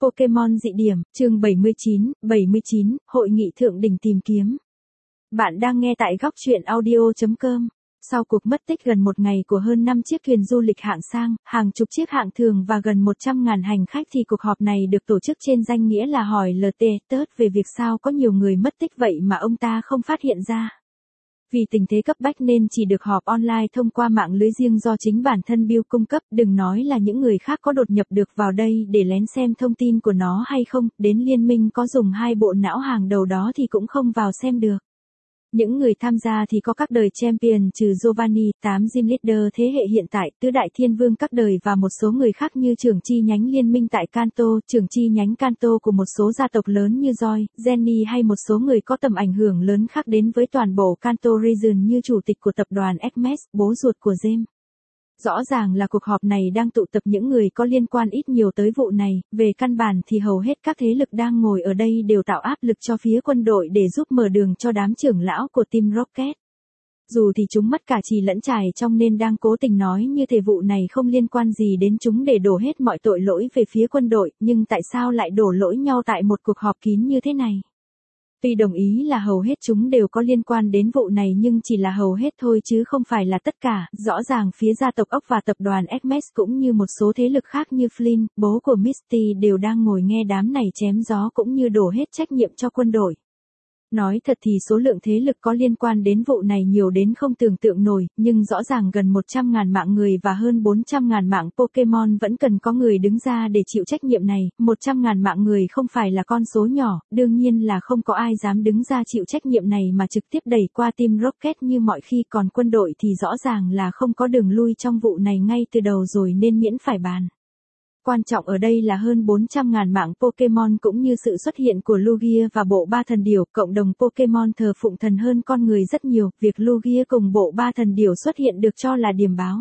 Pokemon dị điểm, chương 79, Hội nghị thượng đỉnh tìm kiếm. Bạn đang nghe tại góc truyện audio.com. Sau cuộc mất tích gần một ngày của hơn 5 chiếc thuyền du lịch hạng sang, hàng chục chiếc hạng thường và gần 100.000 hành khách thì cuộc họp này được tổ chức trên danh nghĩa là hỏi LT tớt về việc sao có nhiều người mất tích vậy mà ông ta không phát hiện ra. Vì tình thế cấp bách nên chỉ được họp online thông qua mạng lưới riêng do chính bản thân Bill cung cấp, đừng nói là những người khác có đột nhập được vào đây để lén xem thông tin của nó hay không, đến liên minh có dùng 2 bộ não hàng đầu đó thì cũng không vào xem được. Những người tham gia thì có các đời champion trừ Giovanni, 8 gym leader thế hệ hiện tại, tứ đại thiên vương các đời và một số người khác như trưởng chi nhánh liên minh tại Kanto, trưởng chi nhánh Kanto của một số gia tộc lớn như Joy, Jenny hay một số người có tầm ảnh hưởng lớn khác đến với toàn bộ Kanto Region như chủ tịch của tập đoàn Hermes, bố ruột của James. Rõ ràng là cuộc họp này đang tụ tập những người có liên quan ít nhiều tới vụ này, về căn bản thì hầu hết các thế lực đang ngồi ở đây đều tạo áp lực cho phía quân đội để giúp mở đường cho đám trưởng lão của Team Rocket. Dù thì chúng mất cả chì lẫn chài trong nên đang cố tình nói như thể vụ này không liên quan gì đến chúng để đổ hết mọi tội lỗi về phía quân đội, nhưng tại sao lại đổ lỗi nhau tại một cuộc họp kín như thế này? Tuy đồng ý là hầu hết chúng đều có liên quan đến vụ này nhưng chỉ là hầu hết thôi chứ không phải là tất cả, rõ ràng phía gia tộc ốc và tập đoàn Hermes cũng như một số thế lực khác như Flynn, bố của Misty đều đang ngồi nghe đám này chém gió cũng như đổ hết trách nhiệm cho quân đội. Nói thật thì số lượng thế lực có liên quan đến vụ này nhiều đến không tưởng tượng nổi, nhưng rõ ràng gần 100.000 mạng người và hơn 400.000 mạng Pokemon vẫn cần có người đứng ra để chịu trách nhiệm này, 100.000 mạng người không phải là con số nhỏ, đương nhiên là không có ai dám đứng ra chịu trách nhiệm này mà trực tiếp đẩy qua Team Rocket như mọi khi, còn quân đội thì rõ ràng là không có đường lui trong vụ này ngay từ đầu rồi nên miễn phải bàn. Quan trọng ở đây là hơn 400.000 mạng Pokemon cũng như sự xuất hiện của Lugia và bộ ba thần điểu, cộng đồng Pokemon thờ phụng thần hơn con người rất nhiều, việc Lugia cùng bộ ba thần điểu xuất hiện được cho là điểm báo.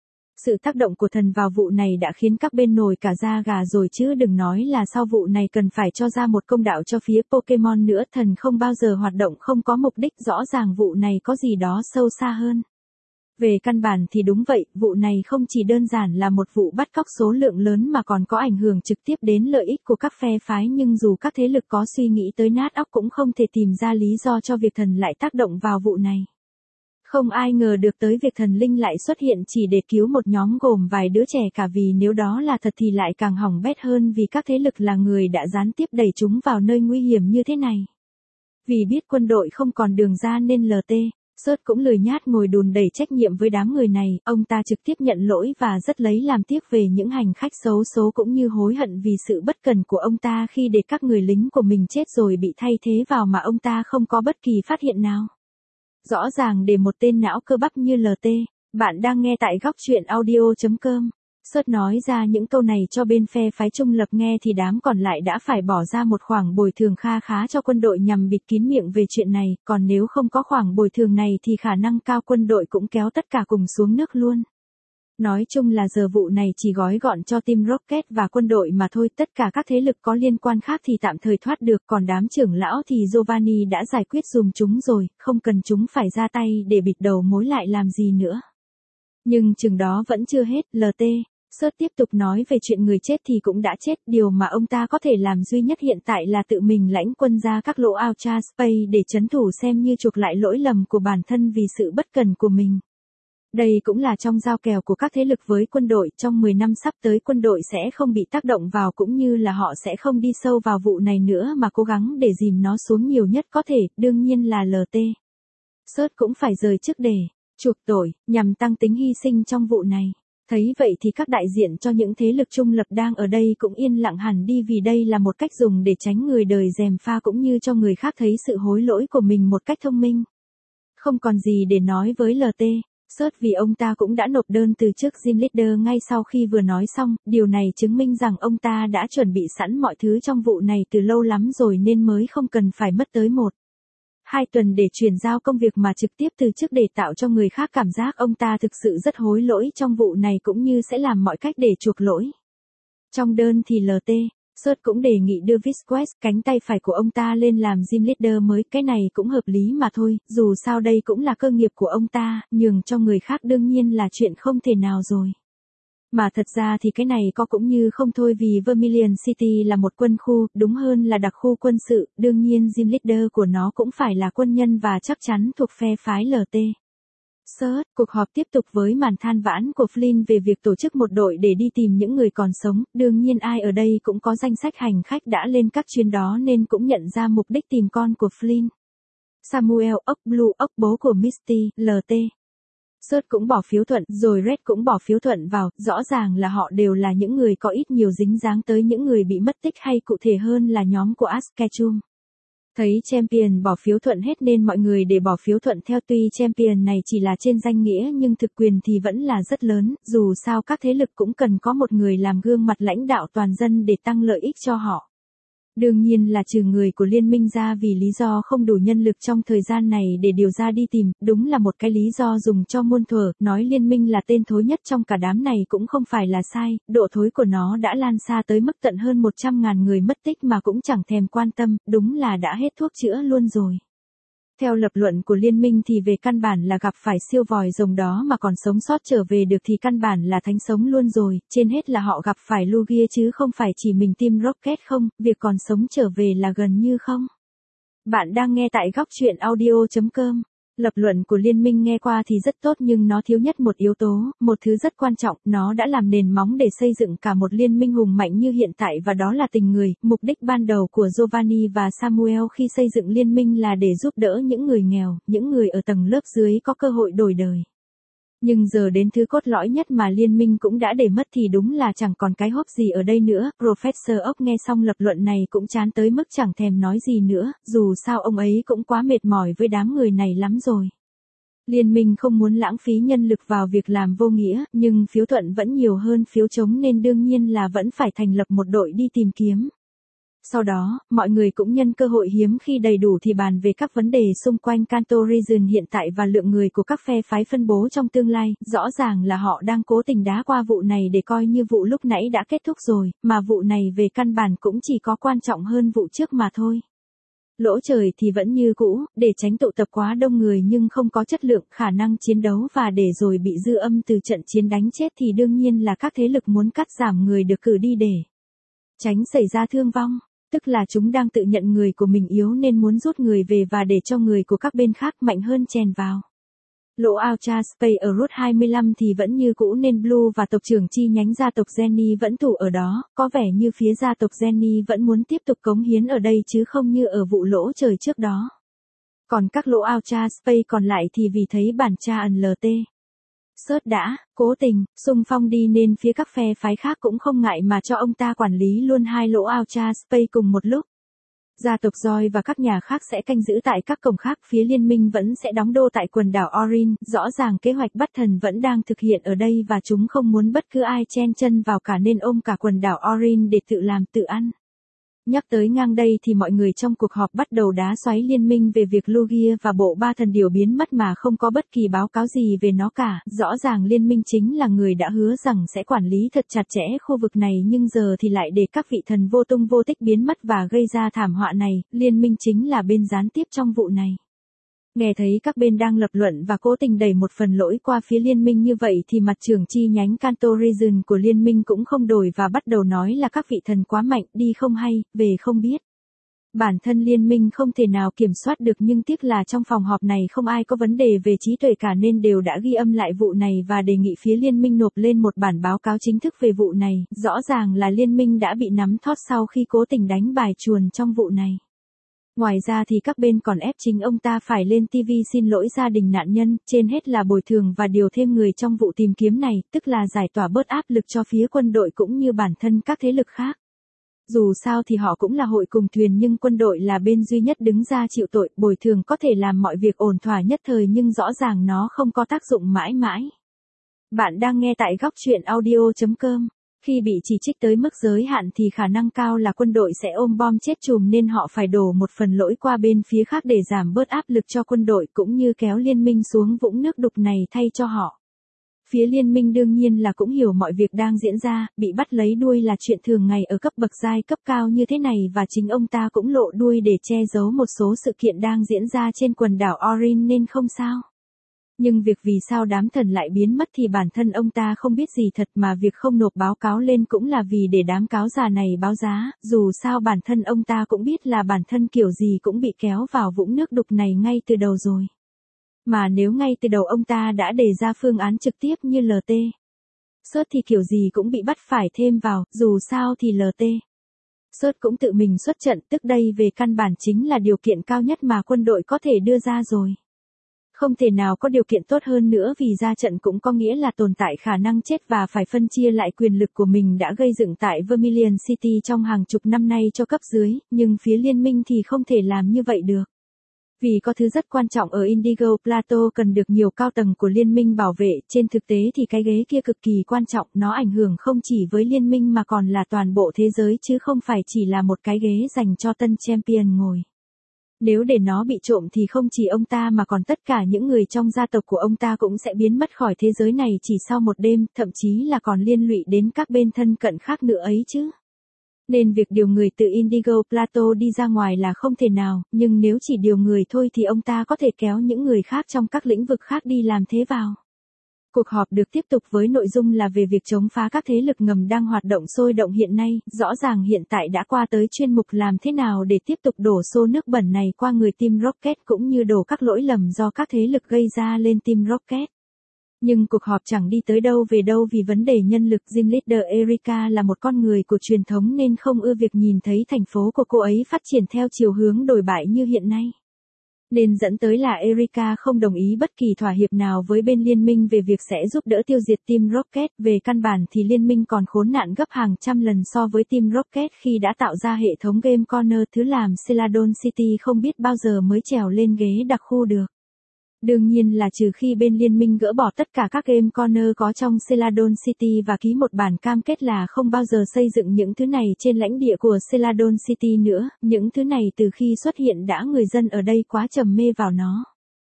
Sự tác động của thần vào vụ này đã khiến các bên nổi cả da gà rồi chứ đừng nói là sau vụ này cần phải cho ra một công đạo cho phía Pokemon nữa, thần không bao giờ hoạt động không có mục đích, rõ ràng vụ này có gì đó sâu xa hơn. Về căn bản thì đúng vậy, vụ này không chỉ đơn giản là một vụ bắt cóc số lượng lớn mà còn có ảnh hưởng trực tiếp đến lợi ích của các phe phái, nhưng dù các thế lực có suy nghĩ tới nát óc cũng không thể tìm ra lý do cho việc thần lại tác động vào vụ này. Không ai ngờ được tới việc thần linh lại xuất hiện chỉ để cứu một nhóm gồm vài đứa trẻ cả, vì nếu đó là thật thì lại càng hỏng bét hơn vì các thế lực là người đã gián tiếp đẩy chúng vào nơi nguy hiểm như thế này. Vì biết quân đội không còn đường ra nên LT Sớt cũng lười nhát ngồi đùn đẩy trách nhiệm với đám người này, ông ta trực tiếp nhận lỗi và rất lấy làm tiếc về những hành khách xấu số cũng như hối hận vì sự bất cẩn của ông ta khi để các người lính của mình chết rồi bị thay thế vào mà ông ta không có bất kỳ phát hiện nào. Rõ ràng để một tên não cơ bắp như LT, bạn đang nghe tại góc truyện audio.com. Sớt nói ra những câu này cho bên phe phái trung lập nghe thì đám còn lại đã phải bỏ ra một khoản bồi thường kha khá cho quân đội nhằm bịt kín miệng về chuyện này, còn nếu không có khoản bồi thường này thì khả năng cao quân đội cũng kéo tất cả cùng xuống nước luôn. Nói chung là giờ vụ này chỉ gói gọn cho Team Rocket và quân đội mà thôi, tất cả các thế lực có liên quan khác thì tạm thời thoát được, còn đám trưởng lão thì Giovanni đã giải quyết dùm chúng rồi, không cần chúng phải ra tay để bịt đầu mối lại làm gì nữa. Nhưng chừng đó vẫn chưa hết, LT Sớt tiếp tục nói về chuyện người chết thì cũng đã chết, điều mà ông ta có thể làm duy nhất hiện tại là tự mình lãnh quân ra các lỗ Ultra Space để trấn thủ xem như chuộc lại lỗi lầm của bản thân vì sự bất cẩn của mình. Đây cũng là trong giao kèo của các thế lực với quân đội, trong 10 năm sắp tới quân đội sẽ không bị tác động vào cũng như là họ sẽ không đi sâu vào vụ này nữa mà cố gắng để dìm nó xuống nhiều nhất có thể, đương nhiên là LT Sớt cũng phải rời chức để chuộc tội, nhằm tăng tính hy sinh trong vụ này. Thấy vậy thì các đại diện cho những thế lực trung lập đang ở đây cũng yên lặng hẳn đi vì đây là một cách dùng để tránh người đời gièm pha cũng như cho người khác thấy sự hối lỗi của mình một cách thông minh. Không còn gì để nói với LT Sớt vì ông ta cũng đã nộp đơn từ chức Gym Leader ngay sau khi vừa nói xong, điều này chứng minh rằng ông ta đã chuẩn bị sẵn mọi thứ trong vụ này từ lâu lắm rồi nên mới không cần phải mất tới 1-2 tuần để chuyển giao công việc mà trực tiếp từ chức để tạo cho người khác cảm giác ông ta thực sự rất hối lỗi trong vụ này cũng như sẽ làm mọi cách để chuộc lỗi. Trong đơn thì LT Sớt cũng đề nghị đưa Visquez, cánh tay phải của ông ta lên làm Gym Leader mới, cái này cũng hợp lý mà thôi, dù sao đây cũng là cơ nghiệp của ông ta, nhường cho người khác đương nhiên là chuyện không thể nào rồi. Mà thật ra thì cái này có cũng như không thôi, vì Vermilion City là một quân khu, đúng hơn là đặc khu quân sự, đương nhiên gym leader của nó cũng phải là quân nhân và chắc chắn thuộc phe phái LT. Search, cuộc họp tiếp tục với màn than vãn của Flynn về việc tổ chức một đội để đi tìm những người còn sống, đương nhiên ai ở đây cũng có danh sách hành khách đã lên các chuyến đó nên cũng nhận ra mục đích tìm con của Flynn. Samuel ốc Blue ốc bố của Misty, LT. Search cũng bỏ phiếu thuận, rồi Red cũng bỏ phiếu thuận vào, rõ ràng là họ đều là những người có ít nhiều dính dáng tới những người bị mất tích, hay cụ thể hơn là nhóm của Ash Ketchum. Thấy Champion bỏ phiếu thuận hết nên mọi người để bỏ phiếu thuận theo, tuy Champion này chỉ là trên danh nghĩa nhưng thực quyền thì vẫn là rất lớn, dù sao các thế lực cũng cần có một người làm gương mặt lãnh đạo toàn dân để tăng lợi ích cho họ. Đương nhiên là trừ người của liên minh ra, vì lý do không đủ nhân lực trong thời gian này để điều ra đi tìm, đúng là một cái lý do dùng cho muôn thuở, nói liên minh là tên thối nhất trong cả đám này cũng không phải là sai, độ thối của nó đã lan xa tới mức tận hơn 100.000 người mất tích mà cũng chẳng thèm quan tâm, đúng là đã hết thuốc chữa luôn rồi. Theo lập luận của liên minh thì về căn bản là gặp phải siêu vòi rồng đó mà còn sống sót trở về được thì căn bản là thánh sống luôn rồi, trên hết là họ gặp phải Lugia chứ không phải chỉ mình Team Rocket không, việc còn sống trở về là gần như không. Bạn đang nghe tại góc truyện audio.com. Lập luận của liên minh nghe qua thì rất tốt nhưng nó thiếu nhất một yếu tố, một thứ rất quan trọng, nó đã làm nền móng để xây dựng cả một liên minh hùng mạnh như hiện tại, và đó là tình người. Mục đích ban đầu của Giovanni và Samuel khi xây dựng liên minh là để giúp đỡ những người nghèo, những người ở tầng lớp dưới có cơ hội đổi đời. Nhưng giờ đến thứ cốt lõi nhất mà liên minh cũng đã để mất thì đúng là chẳng còn cái hốp gì ở đây nữa. Professor Oak nghe xong lập luận này cũng chán tới mức chẳng thèm nói gì nữa, dù sao ông ấy cũng quá mệt mỏi với đám người này lắm rồi. Liên minh không muốn lãng phí nhân lực vào việc làm vô nghĩa, nhưng phiếu thuận vẫn nhiều hơn phiếu chống nên đương nhiên là vẫn phải thành lập một đội đi tìm kiếm. Sau đó, mọi người cũng nhân cơ hội hiếm khi đầy đủ thì bàn về các vấn đề xung quanh Kanto Region hiện tại và lượng người của các phe phái phân bố trong tương lai. Rõ ràng là họ đang cố tình đá qua vụ này để coi như vụ lúc nãy đã kết thúc rồi, mà vụ này về căn bản cũng chỉ có quan trọng hơn vụ trước mà thôi. Lỗ trời thì vẫn như cũ, để tránh tụ tập quá đông người nhưng không có chất lượng, khả năng chiến đấu và để rồi bị dư âm từ trận chiến đánh chết thì đương nhiên là các thế lực muốn cắt giảm người được cử đi để tránh xảy ra thương vong. Tức là chúng đang tự nhận người của mình yếu nên muốn rút người về và để cho người của các bên khác mạnh hơn chèn vào. Lỗ Ultra Space ở Route 25 thì vẫn như cũ nên Blue và tộc trưởng chi nhánh gia tộc Jenny vẫn thủ ở đó, có vẻ như phía gia tộc Jenny vẫn muốn tiếp tục cống hiến ở đây chứ không như ở vụ lỗ trời trước đó. Còn các lỗ Ultra Space còn lại thì vì thấy bản tra ẩn LT. Search đã, cố tình, xung phong đi nên phía các phe phái khác cũng không ngại mà cho ông ta quản lý luôn hai lỗ Ultra Space cùng một lúc. Gia tộc Joy và các nhà khác sẽ canh giữ tại các cổng khác, phía liên minh vẫn sẽ đóng đô tại quần đảo Orin, rõ ràng kế hoạch bắt thần vẫn đang thực hiện ở đây và chúng không muốn bất cứ ai chen chân vào cả nên ôm cả quần đảo Orin để tự làm tự ăn. Nhắc tới ngang đây thì mọi người trong cuộc họp bắt đầu đá xoáy liên minh về việc Lugia và bộ ba thần điều biến mất mà không có bất kỳ báo cáo gì về nó cả. Rõ ràng liên minh chính là người đã hứa rằng sẽ quản lý thật chặt chẽ khu vực này nhưng giờ thì lại để các vị thần vô tung vô tích biến mất và gây ra thảm họa này, liên minh chính là bên gián tiếp trong vụ này. Nghe thấy các bên đang lập luận và cố tình đẩy một phần lỗi qua phía liên minh như vậy thì mặt trưởng chi nhánh Kanto Region của liên minh cũng không đổi và bắt đầu nói là các vị thần quá mạnh, đi không hay, về không biết. Bản thân liên minh không thể nào kiểm soát được nhưng tiếc là trong phòng họp này không ai có vấn đề về trí tuệ cả nên đều đã ghi âm lại vụ này và đề nghị phía liên minh nộp lên một bản báo cáo chính thức về vụ này. Rõ ràng là liên minh đã bị nắm thót sau khi cố tình đánh bài chuồn trong vụ này. Ngoài ra thì các bên còn ép chính ông ta phải lên TV xin lỗi gia đình nạn nhân, trên hết là bồi thường và điều thêm người trong vụ tìm kiếm này, tức là giải tỏa bớt áp lực cho phía quân đội cũng như bản thân các thế lực khác. Dù sao thì họ cũng là hội cùng thuyền nhưng quân đội là bên duy nhất đứng ra chịu tội, bồi thường có thể làm mọi việc ổn thỏa nhất thời nhưng rõ ràng nó không có tác dụng mãi mãi. Bạn đang nghe tại góc truyện audio.com. Khi bị chỉ trích tới mức giới hạn thì khả năng cao là quân đội sẽ ôm bom chết chùm nên họ phải đổ một phần lỗi qua bên phía khác để giảm bớt áp lực cho quân đội cũng như kéo liên minh xuống vũng nước đục này thay cho họ. Phía liên minh đương nhiên là cũng hiểu mọi việc đang diễn ra, bị bắt lấy đuôi là chuyện thường ngày ở cấp bậc giai cấp cao như thế này và chính ông ta cũng lộ đuôi để che giấu một số sự kiện đang diễn ra trên quần đảo Orin nên không sao. Nhưng việc vì sao đám thần lại biến mất thì bản thân ông ta không biết gì thật, mà việc không nộp báo cáo lên cũng là vì để đám cáo già này báo giá, dù sao bản thân ông ta cũng biết là bản thân kiểu gì cũng bị kéo vào vũng nước đục này ngay từ đầu rồi. Mà nếu ngay từ đầu ông ta đã đề ra phương án trực tiếp như LT Search thì kiểu gì cũng bị bắt phải thêm vào, dù sao thì LT Search cũng tự mình xuất trận, tức đây về căn bản chính là điều kiện cao nhất mà quân đội có thể đưa ra rồi. Không thể nào có điều kiện tốt hơn nữa, vì ra trận cũng có nghĩa là tồn tại khả năng chết và phải phân chia lại quyền lực của mình đã gây dựng tại Vermilion City trong hàng chục năm nay cho cấp dưới, nhưng phía liên minh thì không thể làm như vậy được. Vì có thứ rất quan trọng ở Indigo Plateau cần được nhiều cao tầng của liên minh bảo vệ, trên thực tế thì cái ghế kia cực kỳ quan trọng, nó ảnh hưởng không chỉ với liên minh mà còn là toàn bộ thế giới chứ không phải chỉ là một cái ghế dành cho tân champion ngồi. Nếu để nó bị trộm thì không chỉ ông ta mà còn tất cả những người trong gia tộc của ông ta cũng sẽ biến mất khỏi thế giới này chỉ sau một đêm, thậm chí là còn liên lụy đến các bên thân cận khác nữa ấy chứ. Nên việc điều người từ Indigo Plateau đi ra ngoài là không thể nào, nhưng nếu chỉ điều người thôi thì ông ta có thể kéo những người khác trong các lĩnh vực khác đi làm thế vào. Cuộc họp được tiếp tục với nội dung là về việc chống phá các thế lực ngầm đang hoạt động sôi động hiện nay, rõ ràng hiện tại đã qua tới chuyên mục làm thế nào để tiếp tục đổ xô nước bẩn này qua người Team Rocket cũng như đổ các lỗi lầm do các thế lực gây ra lên Team Rocket. Nhưng cuộc họp chẳng đi tới đâu về đâu vì vấn đề nhân lực. Gym Leader Erika là một con người của truyền thống nên không ưa việc nhìn thấy thành phố của cô ấy phát triển theo chiều hướng đồi bại như hiện nay. Nên dẫn tới là Erika không đồng ý bất kỳ thỏa hiệp nào với bên liên minh về việc sẽ giúp đỡ tiêu diệt Team Rocket. Về căn bản thì liên minh còn khốn nạn gấp hàng trăm lần so với Team Rocket khi đã tạo ra hệ thống Game Corner, thứ làm Celadon City không biết bao giờ mới trèo lên ghế đặc khu được. Đương nhiên là trừ khi bên liên minh gỡ bỏ tất cả các Game Corner có trong Celadon City và ký một bản cam kết là không bao giờ xây dựng những thứ này trên lãnh địa của Celadon City nữa. Những thứ này từ khi xuất hiện đã người dân ở đây quá trầm mê vào nó.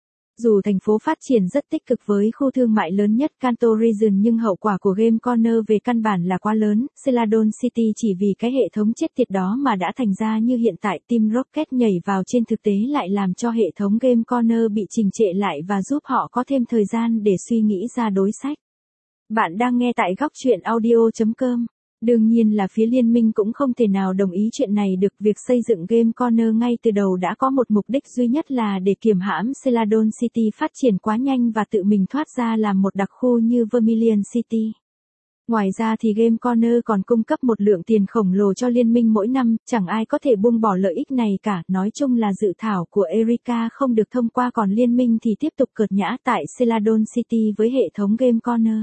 Dù thành phố phát triển rất tích cực với khu thương mại lớn nhất Kanto Region nhưng hậu quả của Game Corner về căn bản là quá lớn. Celadon City chỉ vì cái hệ thống chết tiệt đó mà đã thành ra như hiện tại. Team Rocket nhảy vào trên thực tế lại làm cho hệ thống Game Corner bị trình trệ lại và giúp họ có thêm thời gian để suy nghĩ ra đối sách. Bạn đang nghe tại góc truyện audio.com. Đương nhiên là phía liên minh cũng không thể nào đồng ý chuyện này được. Việc xây dựng Game Corner ngay từ đầu đã có một mục đích duy nhất là để kiềm hãm Celadon City phát triển quá nhanh và tự mình thoát ra làm một đặc khu như Vermilion City. Ngoài ra thì Game Corner còn cung cấp một lượng tiền khổng lồ cho liên minh mỗi năm, chẳng ai có thể buông bỏ lợi ích này cả. Nói chung là dự thảo của Erika không được thông qua, còn liên minh thì tiếp tục cợt nhã tại Celadon City với hệ thống Game Corner.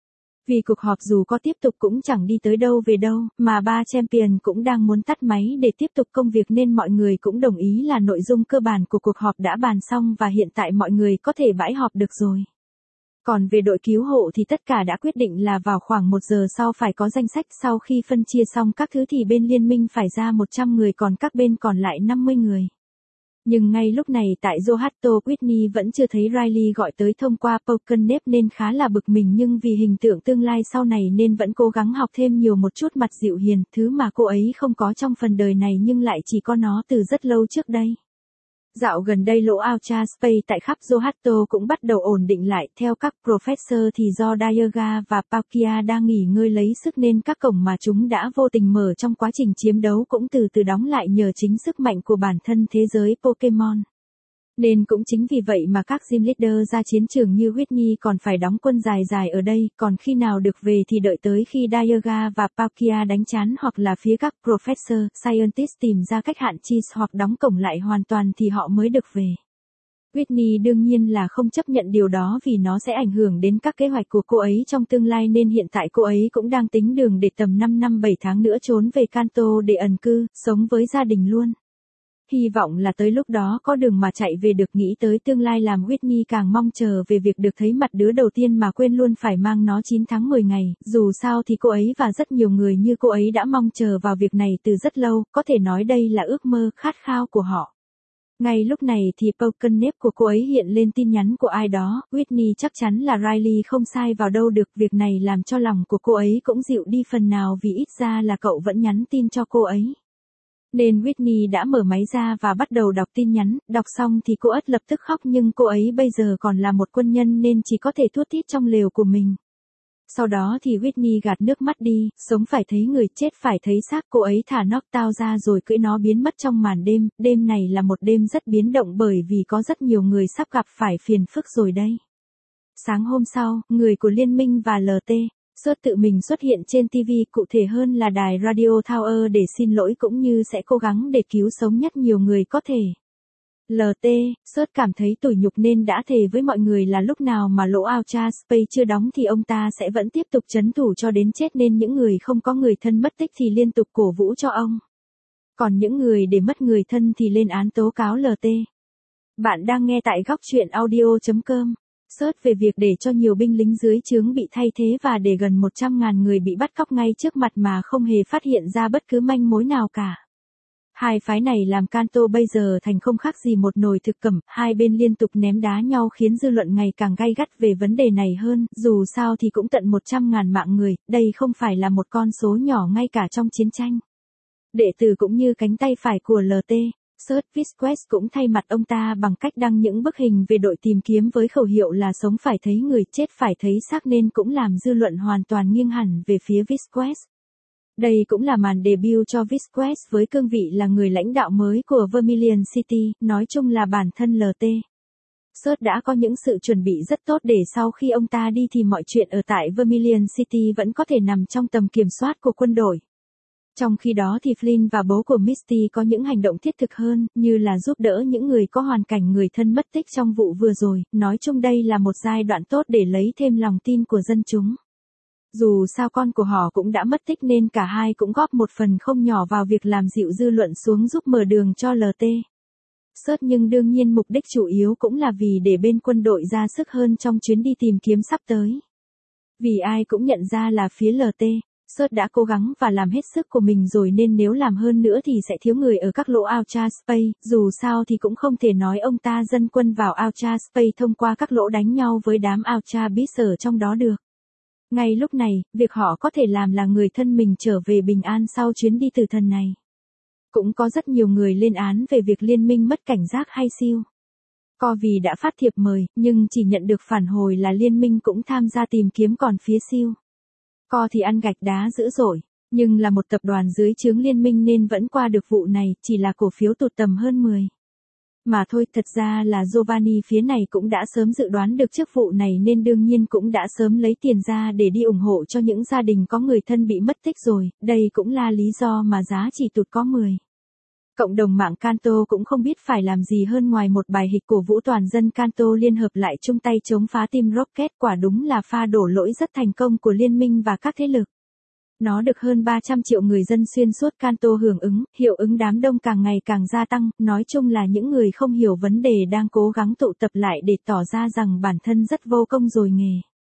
Vì cuộc họp dù có tiếp tục cũng chẳng đi tới đâu về đâu, mà ba champion cũng đang muốn tắt máy để tiếp tục công việc nên mọi người cũng đồng ý là nội dung cơ bản của cuộc họp đã bàn xong và hiện tại mọi người có thể bãi họp được rồi. Còn về đội cứu hộ thì tất cả đã quyết định là vào khoảng 1 giờ sau phải có danh sách. Sau khi phân chia xong các thứ thì bên liên minh phải ra 100 người còn các bên còn lại 50 người. Nhưng ngay lúc này tại Johatto, Whitney vẫn chưa thấy Riley gọi tới thông qua PokerNet nên khá là bực mình, nhưng vì hình tượng tương lai sau này nên vẫn cố gắng học thêm nhiều một chút mặt dịu hiền, thứ mà cô ấy không có trong phần đời này nhưng lại chỉ có nó từ rất lâu trước đây. Dạo gần đây lỗ Ultra Space tại khắp Johatto cũng bắt đầu ổn định lại. Theo các professor thì do Dialga và Palkia đang nghỉ ngơi lấy sức nên các cổng mà chúng đã vô tình mở trong quá trình chiến đấu cũng từ từ đóng lại nhờ chính sức mạnh của bản thân thế giới Pokemon. Nên cũng chính vì vậy mà các gym leader ra chiến trường như Whitney còn phải đóng quân dài dài ở đây, còn khi nào được về thì đợi tới khi Dialga và Palkia đánh chán hoặc là phía các professor, scientist tìm ra cách hạn cheese hoặc đóng cổng lại hoàn toàn thì họ mới được về. Whitney đương nhiên là không chấp nhận điều đó vì nó sẽ ảnh hưởng đến các kế hoạch của cô ấy trong tương lai nên hiện tại cô ấy cũng đang tính đường để tầm 5 năm 7 tháng nữa trốn về Kanto để ẩn cư, sống với gia đình luôn. Hy vọng là tới lúc đó có đường mà chạy về được. Nghĩ tới tương lai làm Whitney càng mong chờ về việc được thấy mặt đứa đầu tiên mà quên luôn phải mang nó 9 tháng 10 ngày. Dù sao thì cô ấy và rất nhiều người như cô ấy đã mong chờ vào việc này từ rất lâu, có thể nói đây là ước mơ khát khao của họ. Ngay lúc này thì PokerNet của cô ấy hiện lên tin nhắn của ai đó. Whitney chắc chắn là Riley không sai vào đâu được. Việc này làm cho lòng của cô ấy cũng dịu đi phần nào vì ít ra là cậu vẫn nhắn tin cho cô ấy. Nên Whitney đã mở máy ra và bắt đầu đọc tin nhắn, đọc xong thì cô ất lập tức khóc nhưng cô ấy bây giờ còn là một quân nhân nên chỉ có thể thút thít trong lều của mình. Sau đó thì Whitney gạt nước mắt đi, sống phải thấy người, chết phải thấy xác, cô ấy thả knockdown ra rồi cưỡi nó biến mất trong màn đêm. Đêm này là một đêm rất biến động bởi vì có rất nhiều người sắp gặp phải phiền phức rồi đây. Sáng hôm sau, người của Liên minh và LT. Sớt tự mình xuất hiện trên TV, cụ thể hơn là đài Radio Tower để xin lỗi cũng như sẽ cố gắng để cứu sống nhất nhiều người có thể. LT, Sớt cảm thấy tủi nhục nên đã thề với mọi người là lúc nào mà lỗ Ultra Space chưa đóng thì ông ta sẽ vẫn tiếp tục trấn thủ cho đến chết, nên những người không có người thân mất tích thì liên tục cổ vũ cho ông. Còn những người để mất người thân thì lên án tố cáo LT. Bạn đang nghe tại góc truyện audio.com. Search về việc để cho nhiều binh lính dưới trướng bị thay thế và để gần 100.000 người bị bắt cóc ngay trước mặt mà không hề phát hiện ra bất cứ manh mối nào cả. Hai phái này làm Kanto bây giờ thành không khác gì một nồi thực cẩm, hai bên liên tục ném đá nhau khiến dư luận ngày càng gay gắt về vấn đề này hơn, dù sao thì cũng tận 100.000 mạng người, đây không phải là một con số nhỏ ngay cả trong chiến tranh. Đệ tử cũng như cánh tay phải của LT. Search Visquez cũng thay mặt ông ta bằng cách đăng những bức hình về đội tìm kiếm với khẩu hiệu là sống phải thấy người, chết phải thấy xác, nên cũng làm dư luận hoàn toàn nghiêng hẳn về phía Visquez. Đây cũng là màn debut cho Visquez với cương vị là người lãnh đạo mới của Vermilion City, nói chung là bản thân LT. Search đã có những sự chuẩn bị rất tốt để sau khi ông ta đi thì mọi chuyện ở tại Vermilion City vẫn có thể nằm trong tầm kiểm soát của quân đội. Trong khi đó thì Flynn và bố của Misty có những hành động thiết thực hơn, như là giúp đỡ những người có hoàn cảnh người thân mất tích trong vụ vừa rồi, nói chung đây là một giai đoạn tốt để lấy thêm lòng tin của dân chúng. Dù sao con của họ cũng đã mất tích nên cả hai cũng góp một phần không nhỏ vào việc làm dịu dư luận xuống, giúp mở đường cho LT. Search, nhưng đương nhiên mục đích chủ yếu cũng là vì để bên quân đội ra sức hơn trong chuyến đi tìm kiếm sắp tới. Vì ai cũng nhận ra là phía LT. Search đã cố gắng và làm hết sức của mình rồi nên nếu làm hơn nữa thì sẽ thiếu người ở các lỗ Ultra Space, dù sao thì cũng không thể nói ông ta dâng quân vào Ultra Space thông qua các lỗ đánh nhau với đám Ultra Beast ở trong đó được. Ngay lúc này, việc họ có thể làm là người thân mình trở về bình an sau chuyến đi tử thần này. Cũng có rất nhiều người lên án về việc liên minh mất cảnh giác hay siêu. Co vì đã phát thiệp mời, nhưng chỉ nhận được phản hồi là liên minh cũng tham gia tìm kiếm, còn phía siêu. Co thì ăn gạch đá dữ dội, nhưng là một tập đoàn dưới trướng liên minh nên vẫn qua được vụ này, chỉ là cổ phiếu tụt tầm hơn 10. Mà thôi, thật ra là Giovanni phía này cũng đã sớm dự đoán được trước vụ này nên đương nhiên cũng đã sớm lấy tiền ra để đi ủng hộ cho những gia đình có người thân bị mất tích rồi, đây cũng là lý do mà giá chỉ tụt có 10. Cộng đồng mạng Kanto cũng không biết phải làm gì hơn ngoài một bài hịch cổ vũ toàn dân Kanto liên hợp lại chung tay chống phá Team Rocket, quả đúng là pha đổ lỗi rất thành công của liên minh và các thế lực. Nó được hơn 300 triệu người dân xuyên suốt Kanto hưởng ứng, hiệu ứng đám đông càng ngày càng gia tăng, nói chung là những người không hiểu vấn đề đang cố gắng tụ tập lại để tỏ ra rằng bản thân rất vô công rồi nghề.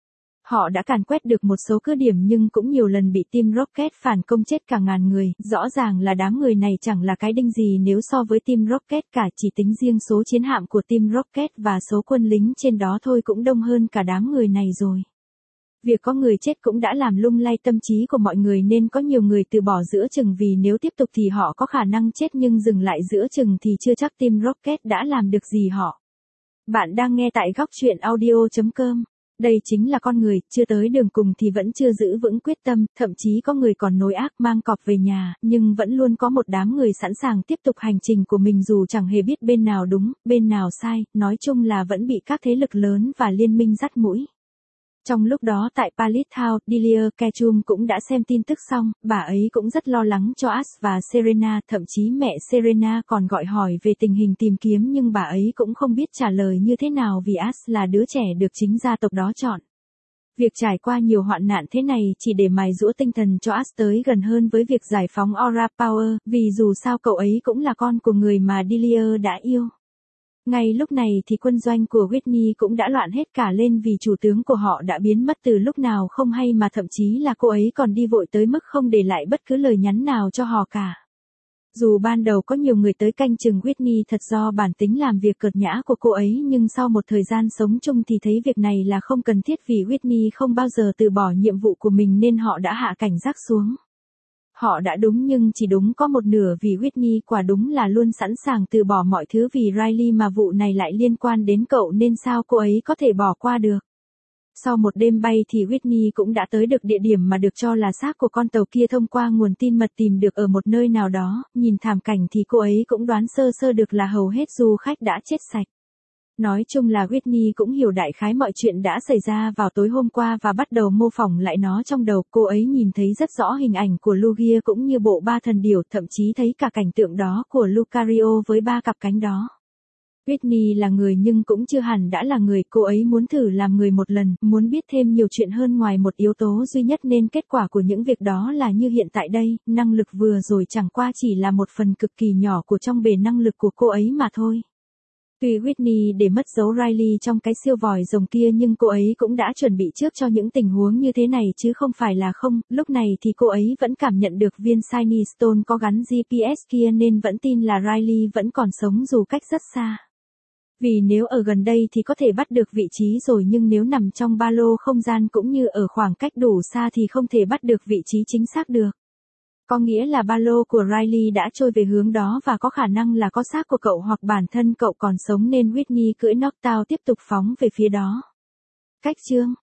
Họ đã càn quét được một số cứ điểm nhưng cũng nhiều lần bị Team Rocket phản công chết cả ngàn người, rõ ràng là đám người này chẳng là cái đinh gì nếu so với Team Rocket cả, chỉ tính riêng số chiến hạm của Team Rocket và số quân lính trên đó thôi cũng đông hơn cả đám người này rồi. Việc có người chết cũng đã làm lung lay tâm trí của mọi người nên có nhiều người từ bỏ giữa chừng vì nếu tiếp tục thì họ có khả năng chết nhưng dừng lại giữa chừng thì chưa chắc Team Rocket đã làm được gì họ. Bạn đang nghe tại góc truyện audio.com. Đây chính là con người, chưa tới đường cùng thì vẫn chưa giữ vững quyết tâm, thậm chí có người còn nối ác mang cọp về nhà, nhưng vẫn luôn có một đám người sẵn sàng tiếp tục hành trình của mình dù chẳng hề biết bên nào đúng, bên nào sai, nói chung là vẫn bị các thế lực lớn và liên minh dắt mũi. Trong lúc đó tại Palace House, Delia Ketchum cũng đã xem tin tức xong, bà ấy cũng rất lo lắng cho Ash và Serena, thậm chí mẹ Serena còn gọi hỏi về tình hình tìm kiếm nhưng bà ấy cũng không biết trả lời như thế nào vì Ash là đứa trẻ được chính gia tộc đó chọn. Việc trải qua nhiều hoạn nạn thế này chỉ để mài giũa tinh thần cho Ash tới gần hơn với việc giải phóng Aura Power, vì dù sao cậu ấy cũng là con của người mà Delia đã yêu. Ngay lúc này thì quân doanh của Whitney cũng đã loạn hết cả lên vì chủ tướng của họ đã biến mất từ lúc nào không hay mà thậm chí là cô ấy còn đi vội tới mức không để lại bất cứ lời nhắn nào cho họ cả. Dù ban đầu có nhiều người tới canh chừng Whitney thật do bản tính làm việc cợt nhã của cô ấy nhưng sau một thời gian sống chung thì thấy việc này là không cần thiết vì Whitney không bao giờ từ bỏ nhiệm vụ của mình nên họ đã hạ cảnh giác xuống. Họ đã đúng nhưng chỉ đúng có một nửa vì Whitney quả đúng là luôn sẵn sàng từ bỏ mọi thứ vì Riley mà vụ này lại liên quan đến cậu nên sao cô ấy có thể bỏ qua được. Sau một đêm bay thì Whitney cũng đã tới được địa điểm mà được cho là xác của con tàu kia thông qua nguồn tin mật tìm được ở một nơi nào đó, nhìn thảm cảnh thì cô ấy cũng đoán sơ sơ được là hầu hết du khách đã chết sạch. Nói chung là Whitney cũng hiểu đại khái mọi chuyện đã xảy ra vào tối hôm qua và bắt đầu mô phỏng lại nó trong đầu. Cô ấy nhìn thấy rất rõ hình ảnh của Lugia cũng như bộ ba thần điểu, thậm chí thấy cả cảnh tượng đó của Lucario với ba cặp cánh đó. Whitney là người nhưng cũng chưa hẳn đã là người, cô ấy muốn thử làm người một lần, muốn biết thêm nhiều chuyện hơn ngoài một yếu tố duy nhất nên kết quả của những việc đó là như hiện tại đây, năng lực vừa rồi chẳng qua chỉ là một phần cực kỳ nhỏ của trong bể năng lực của cô ấy mà thôi. Tuy Whitney để mất dấu Riley trong cái siêu vòi rồng kia nhưng cô ấy cũng đã chuẩn bị trước cho những tình huống như thế này chứ không phải là không, lúc này thì cô ấy vẫn cảm nhận được viên Shiny Stone có gắn GPS kia nên vẫn tin là Riley vẫn còn sống dù cách rất xa. Vì nếu ở gần đây thì có thể bắt được vị trí rồi nhưng nếu nằm trong ba lô không gian cũng như ở khoảng cách đủ xa thì không thể bắt được vị trí chính xác được. Có nghĩa là ba lô của Riley đã trôi về hướng đó và có khả năng là có xác của cậu hoặc bản thân cậu còn sống nên Whitney cưỡi Knockdown tiếp tục phóng về phía đó. Cách chương